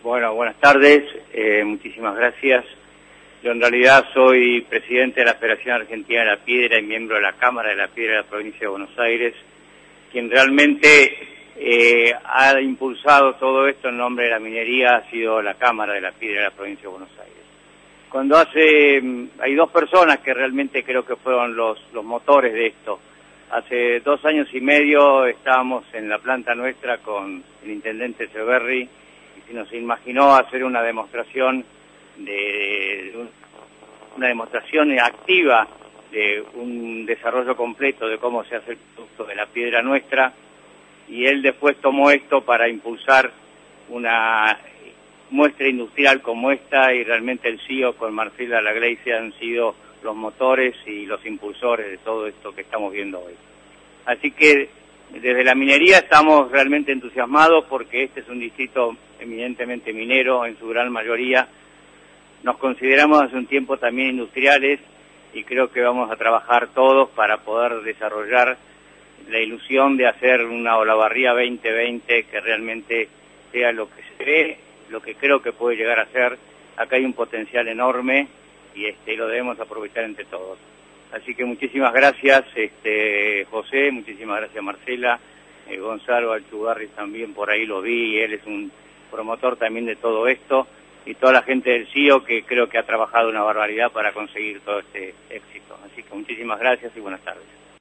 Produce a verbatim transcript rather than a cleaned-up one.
Bueno, buenas tardes, eh, muchísimas gracias. Yo en realidad soy presidente de la Federación Argentina de la Piedra y miembro de la Cámara de la Piedra de la Provincia de Buenos Aires, quien realmente eh, ha impulsado todo esto en nombre de la minería, ha sido la Cámara de la Piedra de la Provincia de Buenos Aires. Cuando hace, hay dos personas que realmente creo que fueron los, los motores de esto. Hace dos años y medio estábamos en la planta nuestra con el intendente Echeverri y se nos imaginó hacer una demostración de, de una demostración activa de un desarrollo completo de cómo se hace el producto de la piedra nuestra, y él después tomó esto para impulsar una muestra industrial como esta, y realmente el C E O con Marcela Lagleisia han sido los motores y los impulsores de todo esto que estamos viendo hoy. Así que desde la minería estamos realmente entusiasmados porque este es un distrito eminentemente minero en su gran mayoría. Nos consideramos hace un tiempo también industriales y creo que vamos a trabajar todos para poder desarrollar la ilusión de hacer una Olavarría veinte veinte que realmente sea lo que se ve, lo que creo que puede llegar a ser. Acá hay un potencial enorme y este lo debemos aprovechar entre todos. Así que muchísimas gracias, este, José, muchísimas gracias, Marcela, eh, Gonzalo Alchugarri también por ahí lo vi, él es un promotor también de todo esto, y toda la gente del C E O que creo que ha trabajado una barbaridad para conseguir todo este éxito. Así que muchísimas gracias y buenas tardes.